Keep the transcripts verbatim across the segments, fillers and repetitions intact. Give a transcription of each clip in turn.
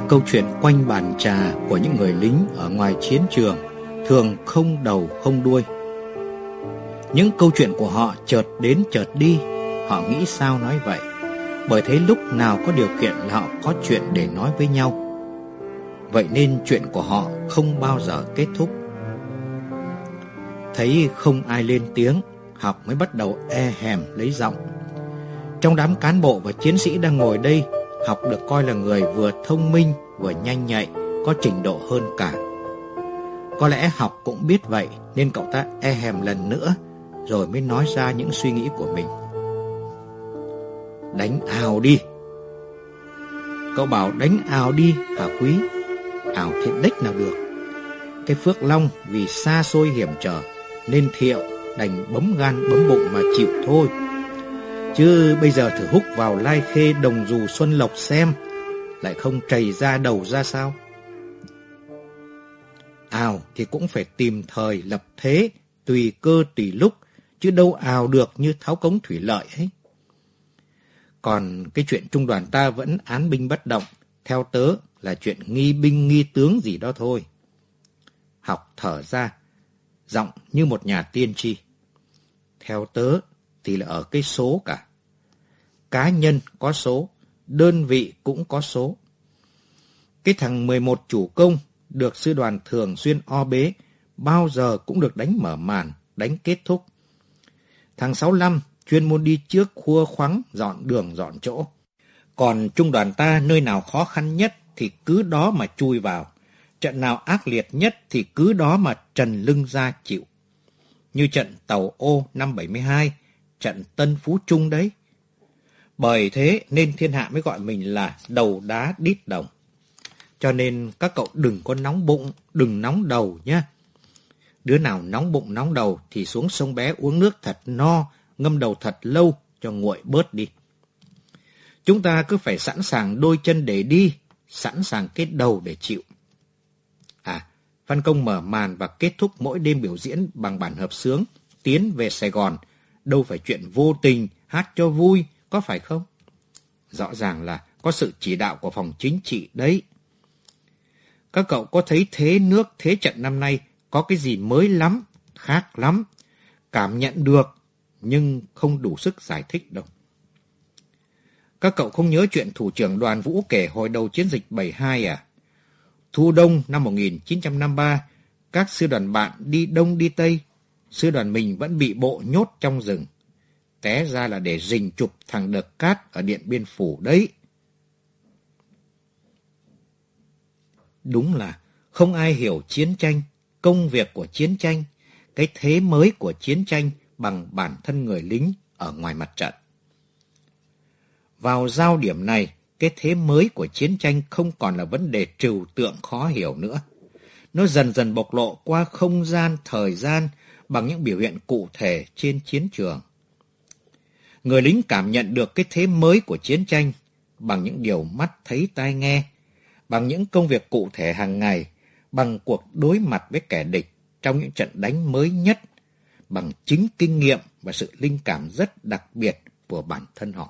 câu chuyện quanh bàn trà của những người lính ở ngoài chiến trường thường không đầu không đuôi. Những câu chuyện của họ chợt đến chợt đi, họ nghĩ sao nói vậy, bởi thế lúc nào có điều kiện là họ có chuyện để nói với nhau. Vậy nên chuyện của họ không bao giờ kết thúc. Thấy không ai lên tiếng, Học mới bắt đầu e hèm lấy giọng. Trong đám cán bộ và chiến sĩ đang ngồi đây, Học được coi là người vừa thông minh vừa nhanh nhạy, có trình độ hơn cả. Có lẽ Học cũng biết vậy nên cậu ta e hèm lần nữa, rồi mới nói ra những suy nghĩ của mình. Đánh ào đi. Cậu bảo đánh ào đi hả Quý? Ào thì đếch nào được. Cái Phước Long vì xa xôi hiểm trở nên Thiệu đành bấm gan bấm bụng mà chịu thôi. Chứ bây giờ thử húc vào Lai Khê Đồng Dù Xuân Lộc xem, lại không trầy ra đầu ra sao? Ào thì cũng phải tìm thời lập thế, tùy cơ tùy lúc, chứ đâu ào được như tháo cống thủy lợi ấy. Còn cái chuyện trung đoàn ta vẫn án binh bất động, theo tớ là chuyện nghi binh nghi tướng gì đó thôi. Học thở ra, giọng như một nhà tiên tri. Theo tớ thì là ở cái số cả. Cá nhân có số, đơn vị cũng có số. Cái thằng mười một chủ công được sư đoàn thường xuyên o bế, bao giờ cũng được đánh mở màn, đánh kết thúc. Thằng sáu lăm chuyên môn đi trước khua khoắng, dọn đường dọn chỗ. Còn trung đoàn ta nơi nào khó khăn nhất thì cứ đó mà chui vào. Trận nào ác liệt nhất thì cứ đó mà trần lưng ra chịu. Như trận Tàu Ô năm bảy mươi hai, trận Tân Phú Trung đấy. Bởi thế nên thiên hạ mới gọi mình là đầu đá đít đồng. Cho nên các cậu đừng có nóng bụng, đừng nóng đầu nhé. Đứa nào nóng bụng nóng đầu thì xuống sông Bé uống nước thật no, ngâm đầu thật lâu cho nguội bớt đi. Chúng ta cứ phải sẵn sàng đôi chân để đi, sẵn sàng kết đầu để chịu. À, Văn Công mở màn và kết thúc mỗi đêm biểu diễn bằng bản hợp xướng Tiến về Sài Gòn, đâu phải chuyện vô tình, hát cho vui, có phải không? Rõ ràng là có sự chỉ đạo của phòng chính trị đấy. Các cậu có thấy thế nước, thế trận năm nay có cái gì mới lắm, khác lắm, cảm nhận được, nhưng không đủ sức giải thích đâu. Các cậu không nhớ chuyện thủ trưởng Đoàn Vũ kể hồi đầu chiến dịch bảy hai à? Thu đông năm một nghìn chín trăm năm mươi ba, các sư đoàn bạn đi đông đi tây, sư đoàn mình vẫn bị bộ nhốt trong rừng. Té ra là để rình chụp thằng Đợt Cát ở Điện Biên Phủ đấy. Đúng là không ai hiểu chiến tranh, công việc của chiến tranh, cái thế mới của chiến tranh bằng bản thân người lính ở ngoài mặt trận. Vào giao điểm này, cái thế mới của chiến tranh không còn là vấn đề trừu tượng khó hiểu nữa. Nó dần dần bộc lộ qua không gian, thời gian bằng những biểu hiện cụ thể trên chiến trường. Người lính cảm nhận được cái thế mới của chiến tranh bằng những điều mắt thấy tai nghe, bằng những công việc cụ thể hàng ngày, bằng cuộc đối mặt với kẻ địch trong những trận đánh mới nhất, bằng chính kinh nghiệm và sự linh cảm rất đặc biệt của bản thân họ.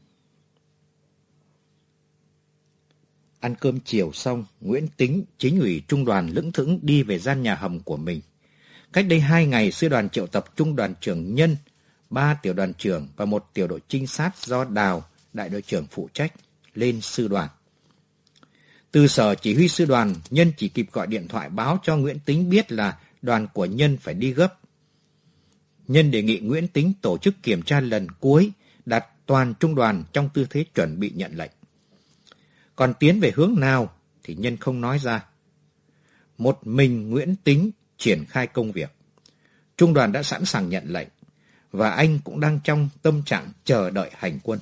Ăn cơm chiều xong, Nguyễn Tính, chính ủy trung đoàn lững thững đi về gian nhà hầm của mình. Cách đây hai ngày, sư đoàn triệu tập trung đoàn trưởng Nhân, ba tiểu đoàn trưởng và một tiểu đội trinh sát do Đào, đại đội trưởng phụ trách, lên sư đoàn. Từ sở chỉ huy sư đoàn, Nhân chỉ kịp gọi điện thoại báo cho Nguyễn Tính biết là đoàn của Nhân phải đi gấp. Nhân đề nghị Nguyễn Tính tổ chức kiểm tra lần cuối, đặt toàn trung đoàn trong tư thế chuẩn bị nhận lệnh. Còn tiến về hướng nào thì Nhân không nói ra. Một mình Nguyễn Tính triển khai công việc. Trung đoàn đã sẵn sàng nhận lệnh, và anh cũng đang trong tâm trạng chờ đợi hành quân.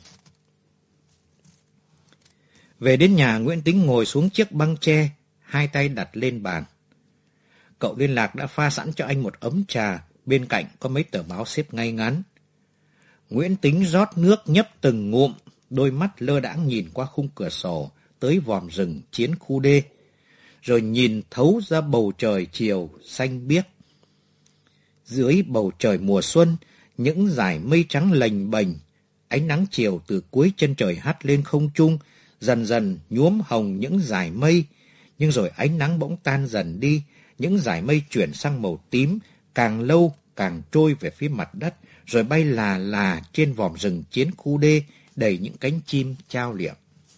Về đến nhà, Nguyễn Tính ngồi xuống chiếc băng tre, hai tay đặt lên bàn. Cậu liên lạc đã pha sẵn cho anh một ấm trà, bên cạnh có mấy tờ báo xếp ngay ngắn. Nguyễn Tính rót nước nhấp từng ngụm, đôi mắt lơ đãng nhìn qua khung cửa sổ tới vòm rừng chiến khu D, rồi nhìn thấu ra bầu trời chiều xanh biếc. Dưới bầu trời mùa xuân, những dải mây trắng lềnh bềnh, ánh nắng chiều từ cuối chân trời hắt lên không trung, dần dần nhuốm hồng những dải mây, nhưng rồi ánh nắng bỗng tan dần đi, những dải mây chuyển sang màu tím, càng lâu càng trôi về phía mặt đất, rồi bay là là trên vòm rừng chiến khu D đầy những cánh chim chao liệng.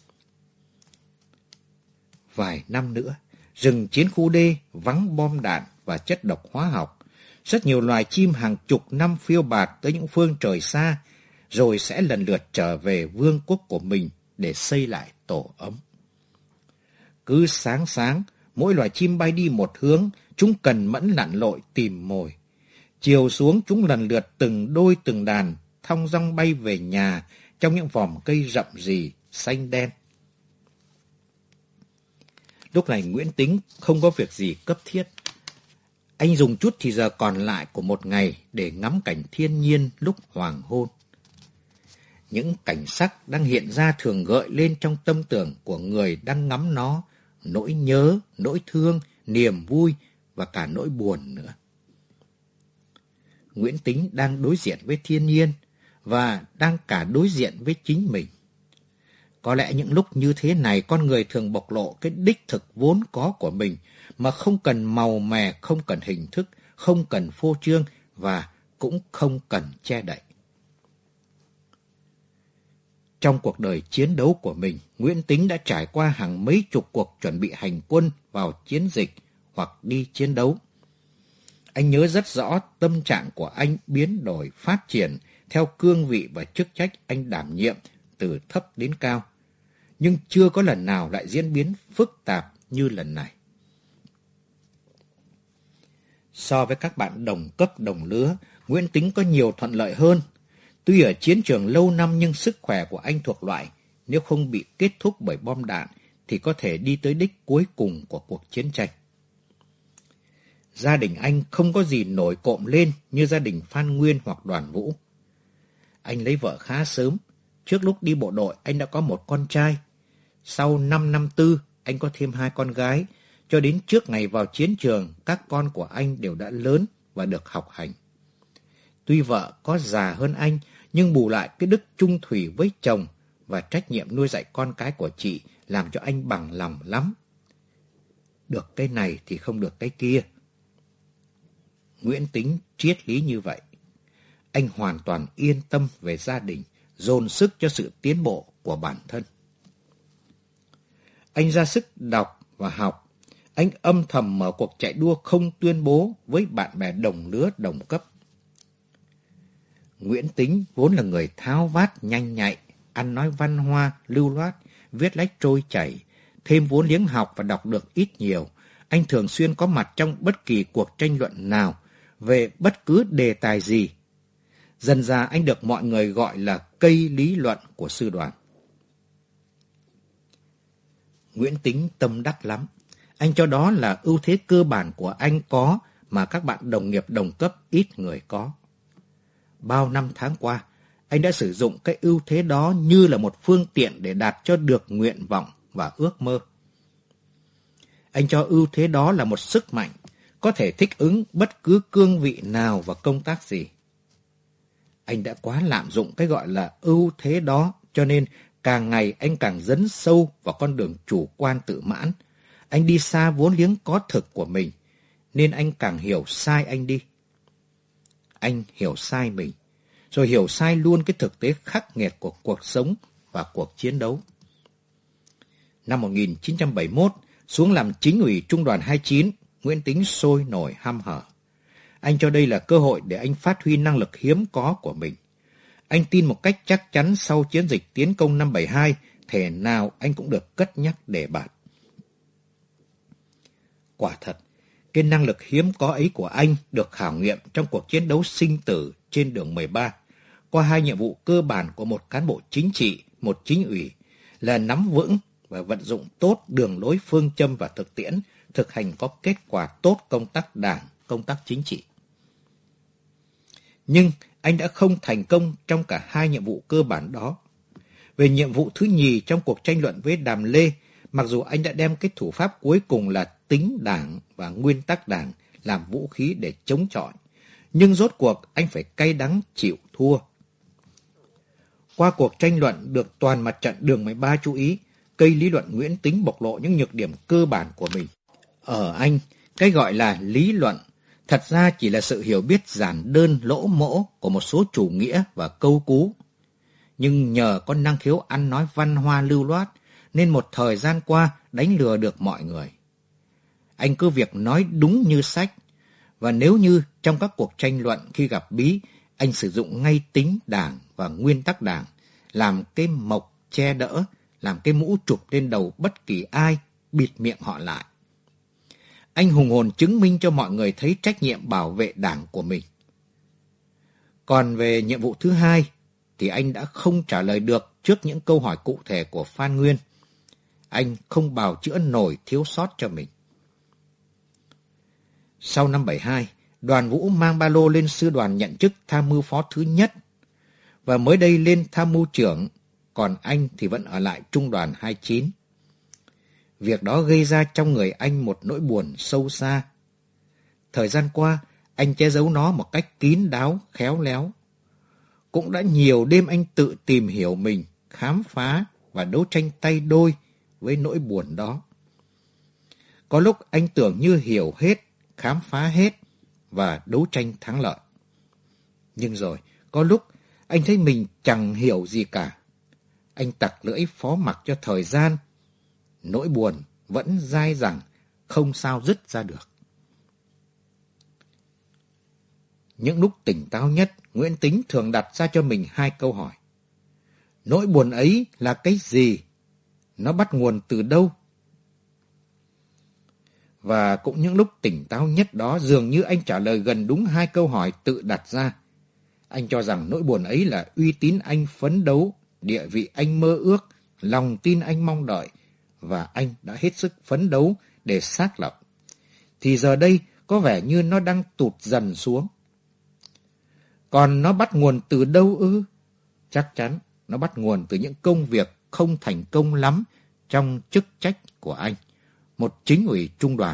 Vài năm nữa, rừng chiến khu D vắng bom đạn và chất độc hóa học. Rất nhiều loài chim hàng chục năm phiêu bạt tới những phương trời xa, rồi sẽ lần lượt trở về vương quốc của mình để xây lại tổ ấm. Cứ sáng sáng, mỗi loài chim bay đi một hướng, chúng cần mẫn lặn lội tìm mồi. Chiều xuống, chúng lần lượt từng đôi từng đàn, thong dong bay về nhà trong những vòm cây rậm rì, xanh đen. Lúc này Nguyễn Tính không có việc gì cấp thiết. Anh dùng chút thì giờ còn lại của một ngày để ngắm cảnh thiên nhiên lúc hoàng hôn. Những cảnh sắc đang hiện ra thường gợi lên trong tâm tưởng của người đang ngắm nó, nỗi nhớ, nỗi thương, niềm vui và cả nỗi buồn nữa. Nguyễn Tính đang đối diện với thiên nhiên và đang cả đối diện với chính mình. Có lẽ những lúc như thế này con người thường bộc lộ cái đích thực vốn có của mình mà không cần màu mè, không cần hình thức, không cần phô trương và cũng không cần che đậy. Trong cuộc đời chiến đấu của mình, Nguyễn Tính đã trải qua hàng mấy chục cuộc chuẩn bị hành quân vào chiến dịch hoặc đi chiến đấu. Anh nhớ rất rõ tâm trạng của anh biến đổi, phát triển theo cương vị và chức trách anh đảm nhiệm từ thấp đến cao. Nhưng chưa có lần nào lại diễn biến phức tạp như lần này. So với các bạn đồng cấp đồng lứa, Nguyễn Tính có nhiều thuận lợi hơn. Tuy ở chiến trường lâu năm nhưng sức khỏe của anh thuộc loại nếu không bị kết thúc bởi bom đạn thì có thể đi tới đích cuối cùng của cuộc chiến tranh. Gia đình anh không có gì nổi cộm lên như gia đình Phan Nguyên hoặc Đoàn Vũ. Anh lấy vợ khá sớm. Trước lúc đi bộ đội anh đã có một con trai. Sau năm năm tư anh có thêm hai con gái. Cho đến trước ngày vào chiến trường các con của anh đều đã lớn và được học hành. Tuy vợ có già hơn anh nhưng bù lại cái đức trung thủy với chồng và trách nhiệm nuôi dạy con cái của chị làm cho anh bằng lòng lắm. Được cái này thì không được cái kia. Nguyễn Tính triết lý như vậy. Anh hoàn toàn yên tâm về gia đình, dồn sức cho sự tiến bộ của bản thân. Anh ra sức đọc và học. Anh âm thầm mở cuộc chạy đua không tuyên bố với bạn bè đồng lứa đồng cấp. Nguyễn Tính vốn là người tháo vát nhanh nhạy, ăn nói văn hoa, lưu loát, viết lách trôi chảy, thêm vốn liếng học và đọc được ít nhiều. Anh thường xuyên có mặt trong bất kỳ cuộc tranh luận nào, về bất cứ đề tài gì. Dần dà anh được mọi người gọi là cây lý luận của sư đoàn. Nguyễn Tính tâm đắc lắm. Anh cho đó là ưu thế cơ bản của anh có mà các bạn đồng nghiệp đồng cấp ít người có. Bao năm tháng qua, anh đã sử dụng cái ưu thế đó như là một phương tiện để đạt cho được nguyện vọng và ước mơ. Anh cho ưu thế đó là một sức mạnh, có thể thích ứng bất cứ cương vị nào và công tác gì. Anh đã quá lạm dụng cái gọi là ưu thế đó, cho nên càng ngày anh càng dấn sâu vào con đường chủ quan tự mãn. Anh đi xa vốn liếng có thực của mình, nên anh càng hiểu sai anh đi. Anh hiểu sai mình, rồi hiểu sai luôn cái thực tế khắc nghiệt của cuộc sống và cuộc chiến đấu. Năm một nghìn chín trăm bảy mươi mốt, xuống làm chính ủy Trung đoàn hai mươi chín, Nguyễn Tính sôi nổi hăm hở. Anh cho đây là cơ hội để anh phát huy năng lực hiếm có của mình. Anh tin một cách chắc chắn sau chiến dịch tiến công năm bảy hai, thể nào anh cũng được cất nhắc đề bạt. Quả thật, cái năng lực hiếm có ấy của anh được khảo nghiệm trong cuộc chiến đấu sinh tử trên đường mười ba, qua hai nhiệm vụ cơ bản của một cán bộ chính trị, một chính ủy, là nắm vững và vận dụng tốt đường lối phương châm và thực tiễn, thực hành có kết quả tốt công tác đảng, công tác chính trị. Nhưng anh đã không thành công trong cả hai nhiệm vụ cơ bản đó. Về nhiệm vụ thứ nhì trong cuộc tranh luận với Đàm Lê, mặc dù anh đã đem cái thủ pháp cuối cùng là tính đảng và nguyên tắc đảng làm vũ khí để chống chọi, nhưng rốt cuộc anh phải cay đắng chịu thua. Qua cuộc tranh luận được toàn mặt trận đường mười ba chú ý, cây lý luận Nguyễn Tính bộc lộ những nhược điểm cơ bản của mình. Ở anh, cái gọi là lý luận thật ra chỉ là sự hiểu biết giản đơn lỗ mỗ của một số chủ nghĩa và câu cú. Nhưng nhờ có năng khiếu ăn nói văn hoa lưu loát, nên một thời gian qua đánh lừa được mọi người. Anh cứ việc nói đúng như sách, và nếu như trong các cuộc tranh luận khi gặp bí, anh sử dụng ngay tính đảng và nguyên tắc đảng, làm cái mộc che đỡ, làm cái mũ chụp lên đầu bất kỳ ai, bịt miệng họ lại. Anh hùng hồn chứng minh cho mọi người thấy trách nhiệm bảo vệ đảng của mình. Còn về nhiệm vụ thứ hai, thì anh đã không trả lời được trước những câu hỏi cụ thể của Phan Nguyên. Anh không bào chữa nổi thiếu sót cho mình. Sau năm bảy hai, Đoàn Vũ mang ba lô lên sư đoàn nhận chức tham mưu phó thứ nhất, và mới đây lên tham mưu trưởng, còn anh thì vẫn ở lại trung đoàn hai mươi chín. Việc đó gây ra trong người anh một nỗi buồn sâu xa. Thời gian qua, anh che giấu nó một cách kín đáo, khéo léo. Cũng đã nhiều đêm anh tự tìm hiểu mình, khám phá và đấu tranh tay đôi với nỗi buồn đó. Có lúc anh tưởng như hiểu hết, khám phá hết và đấu tranh thắng lợi. Nhưng rồi, có lúc anh thấy mình chẳng hiểu gì cả. Anh tặc lưỡi phó mặc cho thời gian. Nỗi buồn vẫn dai dẳng, không sao dứt ra được. Những lúc tỉnh táo nhất, Nguyễn Tính thường đặt ra cho mình hai câu hỏi. Nỗi buồn ấy là cái gì? Nó bắt nguồn từ đâu? Và cũng những lúc tỉnh táo nhất đó, dường như anh trả lời gần đúng hai câu hỏi tự đặt ra. Anh cho rằng nỗi buồn ấy là uy tín anh phấn đấu, địa vị anh mơ ước, lòng tin anh mong đợi, và anh đã hết sức phấn đấu để xác lập. Thì giờ đây có vẻ như nó đang tụt dần xuống. Còn nó bắt nguồn từ đâu ư? Chắc chắn nó bắt nguồn từ những công việc không thành công lắm trong chức trách của anh, một chính ủy trung đoàn.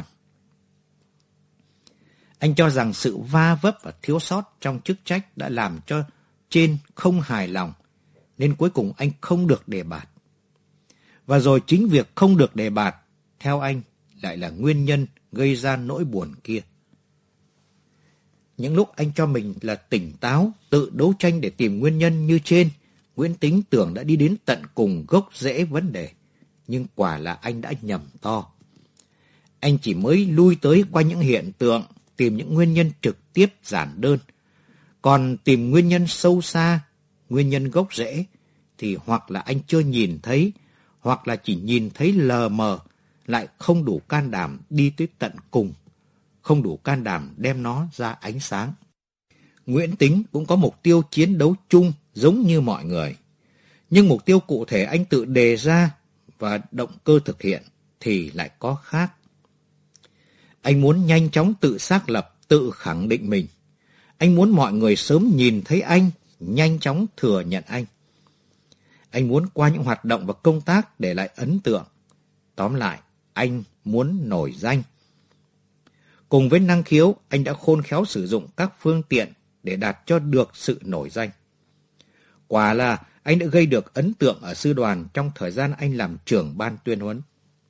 Anh cho rằng sự va vấp và thiếu sót trong chức trách đã làm cho trên không hài lòng, nên cuối cùng anh không được đề bạt. Và rồi chính việc không được đề bạt, theo anh, lại là nguyên nhân gây ra nỗi buồn kia. Những lúc anh cho mình là tỉnh táo, tự đấu tranh để tìm nguyên nhân như trên, Nguyễn Tính tưởng đã đi đến tận cùng gốc rễ vấn đề, nhưng quả là anh đã nhầm to. Anh chỉ mới lui tới qua những hiện tượng, tìm những nguyên nhân trực tiếp giản đơn. Còn tìm nguyên nhân sâu xa, nguyên nhân gốc rễ, thì hoặc là anh chưa nhìn thấy, hoặc là chỉ nhìn thấy lờ mờ, lại không đủ can đảm đi tới tận cùng, không đủ can đảm đem nó ra ánh sáng. Nguyễn Tính cũng có mục tiêu chiến đấu chung giống như mọi người. Nhưng mục tiêu cụ thể anh tự đề ra và động cơ thực hiện thì lại có khác. Anh muốn nhanh chóng tự xác lập, tự khẳng định mình. Anh muốn mọi người sớm nhìn thấy anh, nhanh chóng thừa nhận anh. Anh muốn qua những hoạt động và công tác để lại ấn tượng. Tóm lại, anh muốn nổi danh. Cùng với năng khiếu, anh đã khôn khéo sử dụng các phương tiện để đạt cho được sự nổi danh. Quả là anh đã gây được ấn tượng ở sư đoàn trong thời gian anh làm trưởng ban tuyên huấn.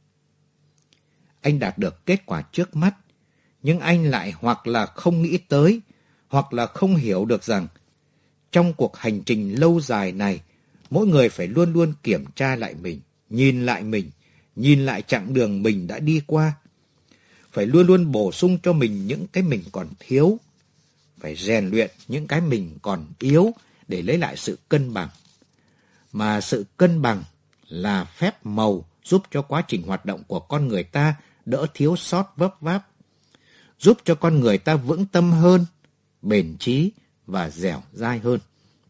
Anh đạt được kết quả trước mắt, nhưng anh lại hoặc là không nghĩ tới, hoặc là không hiểu được rằng trong cuộc hành trình lâu dài này, mỗi người phải luôn luôn kiểm tra lại mình, nhìn lại mình, nhìn lại chặng đường mình đã đi qua. Phải luôn luôn bổ sung cho mình những cái mình còn thiếu, phải rèn luyện những cái mình còn yếu để lấy lại sự cân bằng. Mà sự cân bằng là phép màu giúp cho quá trình hoạt động của con người ta đỡ thiếu sót vấp váp, giúp cho con người ta vững tâm hơn, bền chí và dẻo dai hơn.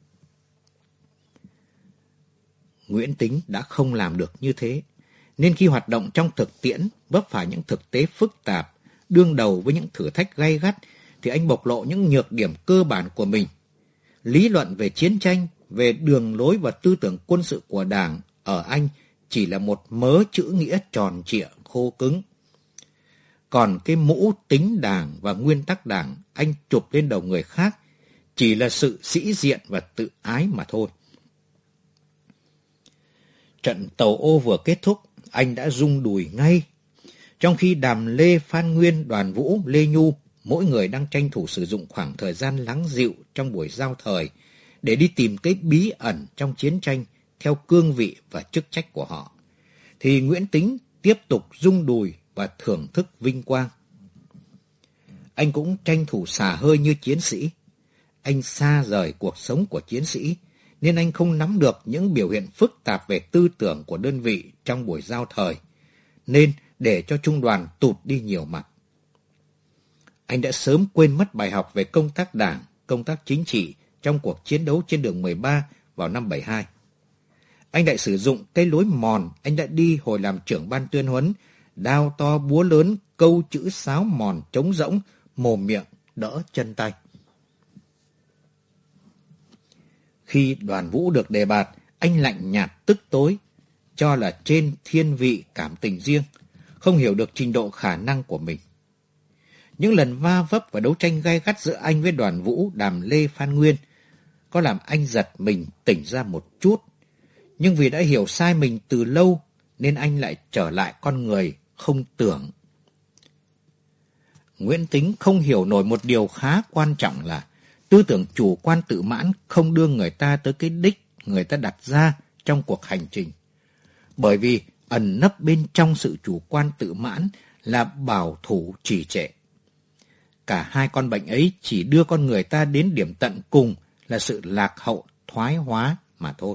Nguyễn Tính đã không làm được như thế, nên khi hoạt động trong thực tiễn vấp phải những thực tế phức tạp, đương đầu với những thử thách gay gắt, thì anh bộc lộ những nhược điểm cơ bản của mình. Lý luận về chiến tranh, về đường lối và tư tưởng quân sự của Đảng ở anh chỉ là một mớ chữ nghĩa tròn trịa, khô cứng. Còn cái mũ tính Đảng và nguyên tắc Đảng anh chụp lên đầu người khác chỉ là sự sĩ diện và tự ái mà thôi. Trận tàu ô vừa kết thúc, anh đã rung đùi ngay. Trong khi Đàm Lê, Phan Nguyên, Đoàn Vũ, Lê Nhu, mỗi người đang tranh thủ sử dụng khoảng thời gian lắng dịu trong buổi giao thời để đi tìm cái bí ẩn trong chiến tranh theo cương vị và chức trách của họ, thì Nguyễn Tính tiếp tục rung đùi và thưởng thức vinh quang. Anh cũng tranh thủ xả hơi như chiến sĩ. Anh xa rời cuộc sống của chiến sĩ, nên anh không nắm được những biểu hiện phức tạp về tư tưởng của đơn vị trong buổi giao thời, nên để cho trung đoàn tụt đi nhiều mặt. Anh đã sớm quên mất bài học về công tác đảng, công tác chính trị trong cuộc chiến đấu trên đường mười ba vào năm bảy hai. Anh lại sử dụng cái lối mòn anh đã đi hồi làm trưởng ban tuyên huấn, đao to búa lớn, câu chữ sáo mòn trống rỗng, mồm miệng đỡ chân tay. Khi Đoàn Vũ được đề bạt, anh lạnh nhạt tức tối, cho là trên thiên vị cảm tình riêng, không hiểu được trình độ khả năng của mình. Những lần va vấp và đấu tranh gay gắt giữa anh với Đoàn Vũ, Đàm Lê, Phan Nguyên có làm anh giật mình tỉnh ra một chút. Nhưng vì đã hiểu sai mình từ lâu nên anh lại trở lại con người không tưởng. Nguyễn Tính không hiểu nổi một điều khá quan trọng là tư tưởng chủ quan tự mãn không đưa người ta tới cái đích người ta đặt ra trong cuộc hành trình. Bởi vì ẩn nấp bên trong sự chủ quan tự mãn là bảo thủ trì trệ. Cả hai con bệnh ấy chỉ đưa con người ta đến điểm tận cùng là sự lạc hậu, thoái hóa mà thôi.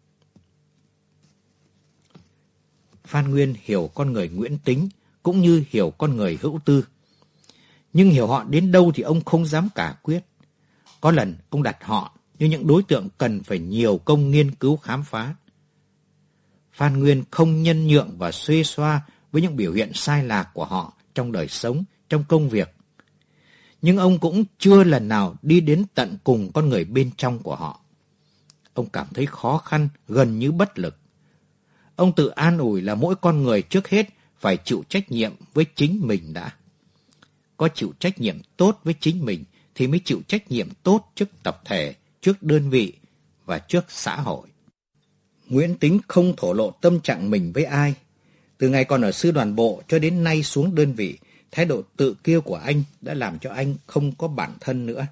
Phan Nguyên hiểu con người Nguyễn Tính cũng như hiểu con người Hữu Tư. Nhưng hiểu họ đến đâu thì ông không dám cả quyết. Có lần ông đặt họ như những đối tượng cần phải nhiều công nghiên cứu khám phá. Phan Nguyên không nhân nhượng và xuê xoa với những biểu hiện sai lạc của họ trong đời sống, trong công việc. Nhưng ông cũng chưa lần nào đi đến tận cùng con người bên trong của họ. Ông cảm thấy khó khăn, gần như bất lực. Ông tự an ủi là mỗi con người trước hết phải chịu trách nhiệm với chính mình đã. Có chịu trách nhiệm tốt với chính mình thì mới chịu trách nhiệm tốt trước tập thể, trước đơn vị và trước xã hội. Nguyễn Tính không thổ lộ tâm trạng mình với ai. Từ ngày còn ở sư đoàn bộ cho đến nay xuống đơn vị, thái độ tự kiêu của anh đã làm cho anh không có bản thân nữa.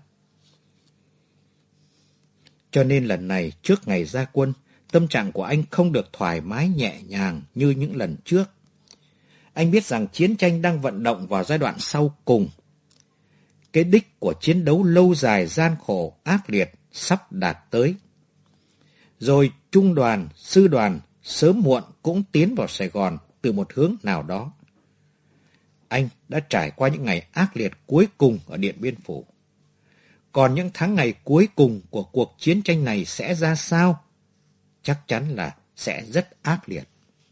Cho nên lần này trước ngày ra quân, tâm trạng của anh không được thoải mái nhẹ nhàng như những lần trước. Anh biết rằng chiến tranh đang vận động vào giai đoạn sau cùng. Cái đích của chiến đấu lâu dài gian khổ, ác liệt sắp đạt tới. Rồi trung đoàn, sư đoàn sớm muộn cũng tiến vào Sài Gòn từ một hướng nào đó. Anh đã trải qua những ngày ác liệt cuối cùng ở Điện Biên Phủ. Còn những tháng ngày cuối cùng của cuộc chiến tranh này sẽ ra sao? Chắc chắn là sẽ rất ác liệt.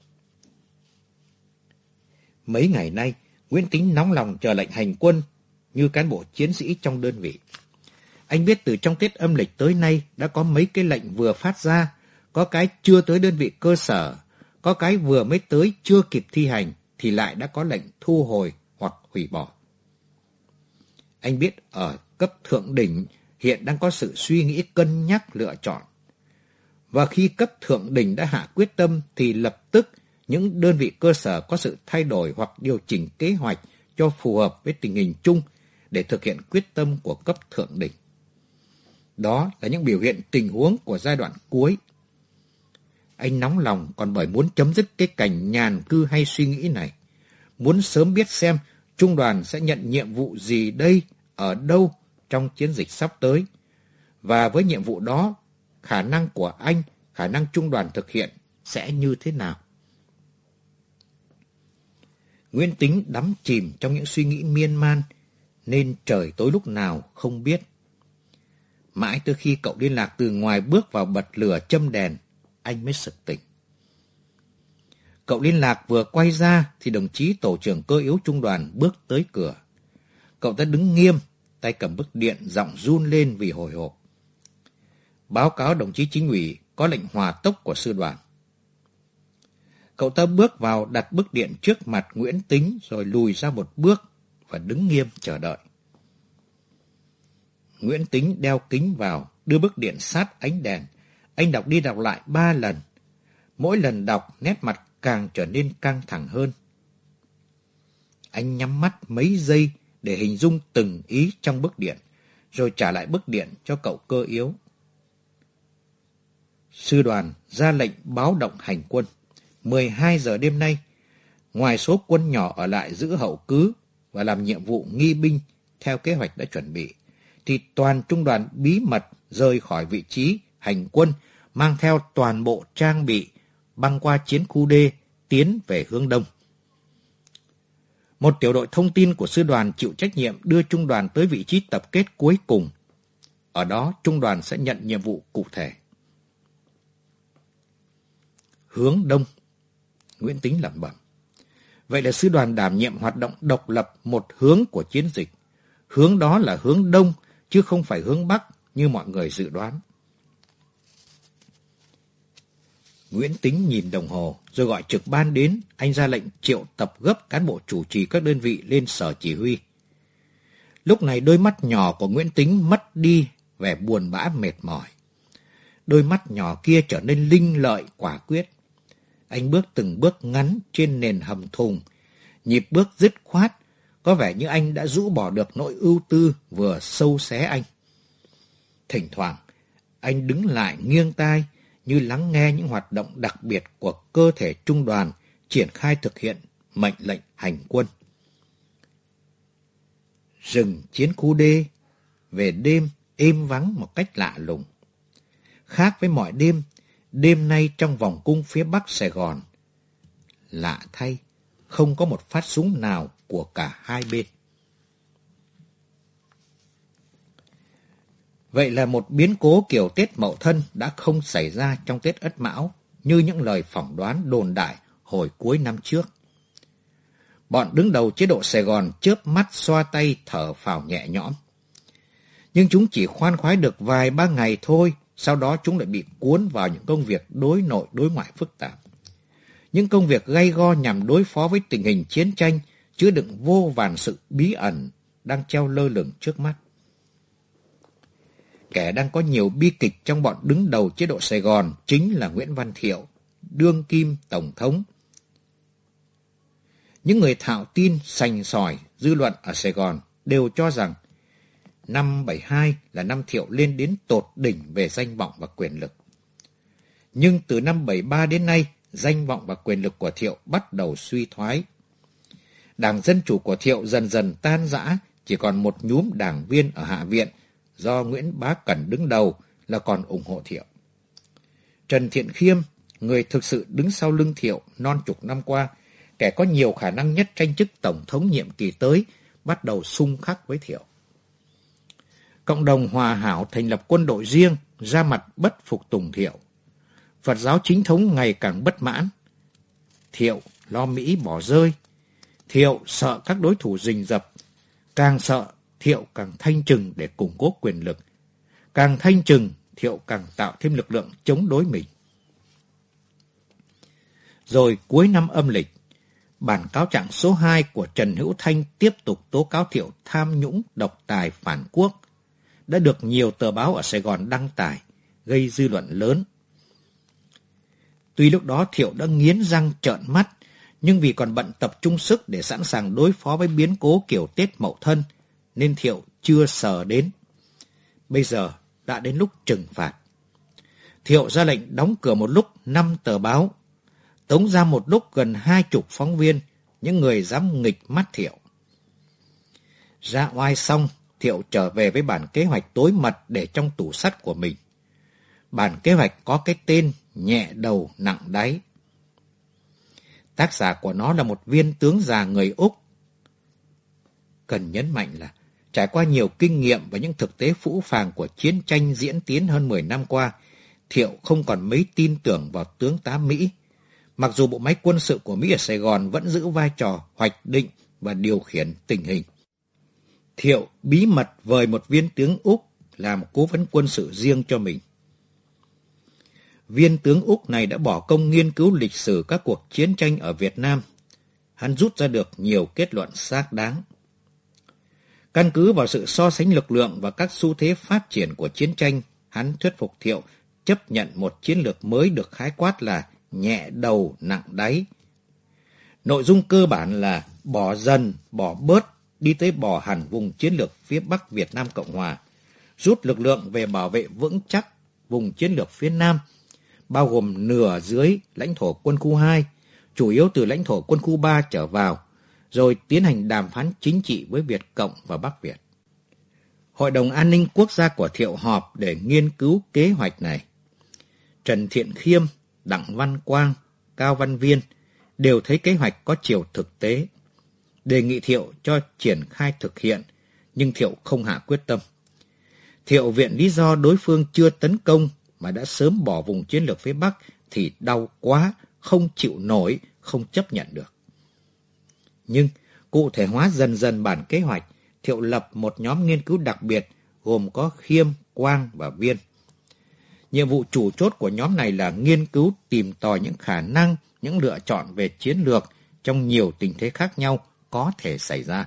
Mấy ngày nay, Nguyễn Tính nóng lòng chờ lệnh hành quân như cán bộ chiến sĩ trong đơn vị. Anh biết từ trong Tết âm lịch tới nay đã có mấy cái lệnh vừa phát ra, có cái chưa tới đơn vị cơ sở, có cái vừa mới tới chưa kịp thi hành thì lại đã có lệnh thu hồi hoặc hủy bỏ. Anh biết ở cấp thượng đỉnh hiện đang có sự suy nghĩ cân nhắc lựa chọn. Và khi cấp thượng đỉnh đã hạ quyết tâm thì lập tức những đơn vị cơ sở có sự thay đổi hoặc điều chỉnh kế hoạch cho phù hợp với tình hình chung để thực hiện quyết tâm của cấp thượng đỉnh. Đó là những biểu hiện tình huống của giai đoạn cuối. Anh nóng lòng còn bởi muốn chấm dứt cái cảnh nhàn cư hay suy nghĩ này. Muốn sớm biết xem trung đoàn sẽ nhận nhiệm vụ gì đây, ở đâu trong chiến dịch sắp tới. Và với nhiệm vụ đó, khả năng của anh, khả năng trung đoàn thực hiện sẽ như thế nào? Nguyễn Tính đắm chìm trong những suy nghĩ miên man, nên trời tối lúc nào không biết. Mãi tới khi cậu liên lạc từ ngoài bước vào bật lửa châm đèn, anh mới sực tỉnh. Cậu liên lạc vừa quay ra thì đồng chí tổ trưởng cơ yếu trung đoàn bước tới cửa. Cậu ta đứng nghiêm, tay cầm bức điện, giọng run lên vì hồi hộp. Báo cáo đồng chí chính ủy có lệnh hỏa tốc của sư đoàn. Cậu ta bước vào đặt bức điện trước mặt Nguyễn Tính rồi lùi ra một bước và đứng nghiêm chờ đợi. Nguyễn Tính đeo kính vào, đưa bức điện sát ánh đèn. Anh đọc đi đọc lại ba lần. Mỗi lần đọc, nét mặt càng trở nên căng thẳng hơn. Anh nhắm mắt mấy giây để hình dung từng ý trong bức điện, rồi trả lại bức điện cho cậu cơ yếu. Sư đoàn ra lệnh báo động hành quân. mười hai giờ đêm nay, ngoài số quân nhỏ ở lại giữ hậu cứ và làm nhiệm vụ nghi binh theo kế hoạch đã chuẩn bị, thì toàn trung đoàn bí mật rời khỏi vị trí hành quân, mang theo toàn bộ trang bị, băng qua chiến khu D, tiến về hướng đông. Một tiểu đội thông tin của sư đoàn chịu trách nhiệm đưa trung đoàn tới vị trí tập kết cuối cùng. Ở đó, trung đoàn sẽ nhận nhiệm vụ cụ thể. Hướng đông, Nguyễn Tính lẩm bẩm. Vậy là sư đoàn đảm nhiệm hoạt động độc lập một hướng của chiến dịch. Hướng đó là hướng đông, chứ không phải hướng bắc như mọi người dự đoán. Nguyễn Tính nhìn đồng hồ, rồi gọi trực ban đến. Anh ra lệnh triệu tập gấp cán bộ chủ trì các đơn vị lên sở chỉ huy. Lúc này đôi mắt nhỏ của Nguyễn Tính mất đi vẻ buồn bã mệt mỏi. Đôi mắt nhỏ kia trở nên linh lợi quả quyết. Anh bước từng bước ngắn trên nền hầm thùng, nhịp bước dứt khoát, có vẻ như anh đã rũ bỏ được nỗi ưu tư vừa sâu xé anh. Thỉnh thoảng, anh đứng lại nghiêng tai như lắng nghe những hoạt động đặc biệt của cơ thể trung đoàn triển khai thực hiện mệnh lệnh hành quân. Rừng chiến khu D về đêm êm vắng một cách lạ lùng. Khác với mọi đêm, đêm nay trong vòng cung phía bắc Sài Gòn, lạ thay, không có một phát súng nào của cả hai bên. Vậy là một biến cố kiểu Tết Mậu Thân đã không xảy ra trong Tết Ất Mão như những lời phỏng đoán đồn đại hồi cuối năm trước. Bọn đứng đầu chế độ Sài Gòn chớp mắt xoa tay thở phào nhẹ nhõm. Nhưng chúng chỉ khoan khoái được vài ba ngày thôi, sau đó chúng lại bị cuốn vào những công việc đối nội đối ngoại phức tạp. Những công việc gay go nhằm đối phó với tình hình chiến tranh chứa đựng vô vàn sự bí ẩn đang treo lơ lửng trước mắt. Kẻ đang có nhiều bi kịch trong bọn đứng đầu chế độ Sài Gòn chính là Nguyễn Văn Thiệu, đương kim tổng thống. Những người thạo tin sành sỏi dư luận ở Sài Gòn đều cho rằng năm bảy hai là năm Thiệu lên đến tột đỉnh về danh vọng và quyền lực. Nhưng từ năm bảy ba đến nay, danh vọng và quyền lực của Thiệu bắt đầu suy thoái. Đảng Dân Chủ của Thiệu dần dần tan rã, chỉ còn một nhúm đảng viên ở Hạ viện do Nguyễn Bá Cẩn đứng đầu là còn ủng hộ Thiệu. Trần Thiện Khiêm, người thực sự đứng sau lưng Thiệu non chục năm qua, kẻ có nhiều khả năng nhất tranh chức tổng thống nhiệm kỳ tới, bắt đầu xung khắc với Thiệu. Cộng đồng hòa hảo thành lập quân đội riêng, ra mặt bất phục tùng Thiệu. Phật giáo chính thống ngày càng bất mãn. Thiệu lo Mỹ bỏ rơi. Thiệu sợ các đối thủ rình rập. Càng sợ, Thiệu càng thanh trừng để củng cố quyền lực. Càng thanh trừng, Thiệu càng tạo thêm lực lượng chống đối mình. Rồi cuối năm âm lịch, bản cáo trạng số hai của Trần Hữu Thanh tiếp tục tố cáo Thiệu tham nhũng, độc tài, phản quốc, đã được nhiều tờ báo ở Sài Gòn đăng tải, gây dư luận lớn. Tuy lúc đó Thiệu đã nghiến răng trợn mắt, nhưng vì còn bận tập trung sức để sẵn sàng đối phó với biến cố kiểu Tết Mậu Thân, nên Thiệu chưa sờ đến. Bây giờ đã đến lúc trừng phạt. Thiệu ra lệnh đóng cửa một lúc năm tờ báo, tống ra một lúc gần hai chục phóng viên, những người dám nghịch mắt Thiệu. Ra oai xong, Thiệu trở về với bản kế hoạch tối mật để trong tủ sắt của mình. Bản kế hoạch có cái tên nhẹ đầu nặng đáy. Tác giả của nó là một viên tướng già người Úc. Cần nhấn mạnh là trải qua nhiều kinh nghiệm và những thực tế phũ phàng của chiến tranh diễn tiến hơn mười năm qua, Thiệu không còn mấy tin tưởng vào tướng tá Mỹ. Mặc dù bộ máy quân sự của Mỹ ở Sài Gòn vẫn giữ vai trò hoạch định và điều khiển tình hình. Thiệu bí mật vời một viên tướng Úc làm cố vấn quân sự riêng cho mình. Viên tướng Úc này đã bỏ công nghiên cứu lịch sử các cuộc chiến tranh ở Việt Nam. Hắn rút ra được nhiều kết luận xác đáng. Căn cứ vào sự so sánh lực lượng và các xu thế phát triển của chiến tranh, hắn thuyết phục Thiệu chấp nhận một chiến lược mới được khái quát là nhẹ đầu nặng đáy. Nội dung cơ bản là bỏ dần, bỏ bớt, đi tới bỏ hẳn vùng chiến lược phía Bắc Việt Nam Cộng Hòa, rút lực lượng về bảo vệ vững chắc vùng chiến lược phía Nam, bao gồm nửa dưới lãnh thổ quân khu hai, chủ yếu từ lãnh thổ quân khu ba trở vào, rồi tiến hành đàm phán chính trị với Việt Cộng và Bắc Việt. Hội đồng An ninh Quốc gia của Thiệu họp để nghiên cứu kế hoạch này. Trần Thiện Khiêm, Đặng Văn Quang, Cao Văn Viên đều thấy kế hoạch có chiều thực tế, đề nghị Thiệu cho triển khai thực hiện, nhưng Thiệu không hạ quyết tâm. Thiệu viện lý do đối phương chưa tấn công mà đã sớm bỏ vùng chiến lược phía Bắc thì đau quá, không chịu nổi, không chấp nhận được. Nhưng cụ thể hóa dần dần bản kế hoạch, Thiệu lập một nhóm nghiên cứu đặc biệt gồm có Khiêm, Quang và Viên. Nhiệm vụ chủ chốt của nhóm này là nghiên cứu tìm tòi những khả năng, những lựa chọn về chiến lược trong nhiều tình thế khác nhau có thể xảy ra.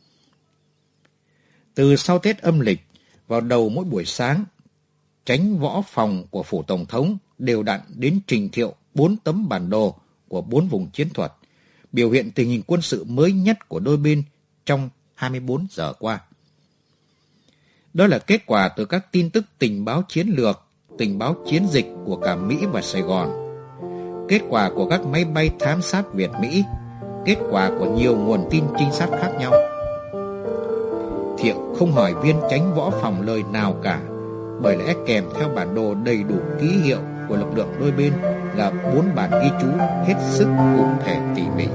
Từ sau Tết âm lịch, vào đầu mỗi buổi sáng, Chánh võ phòng của Phủ Tổng thống đều đặn đến trình Thiệu bốn tấm bản đồ của bốn vùng chiến thuật, biểu hiện tình hình quân sự mới nhất của đôi bên trong hai mươi bốn giờ qua. Đó là kết quả từ các tin tức tình báo chiến lược, tình báo chiến dịch của cả Mỹ và Sài Gòn, kết quả của các máy bay thám sát Việt-Mỹ, kết quả của nhiều nguồn tin trinh sát khác nhau. Thiệu không hỏi viên Chánh võ phòng lời nào cả, bởi lẽ kèm theo bản đồ đầy đủ ký hiệu của lực lượng đôi bên là bốn bản ghi chú hết sức cụ thể tỉ mỉ.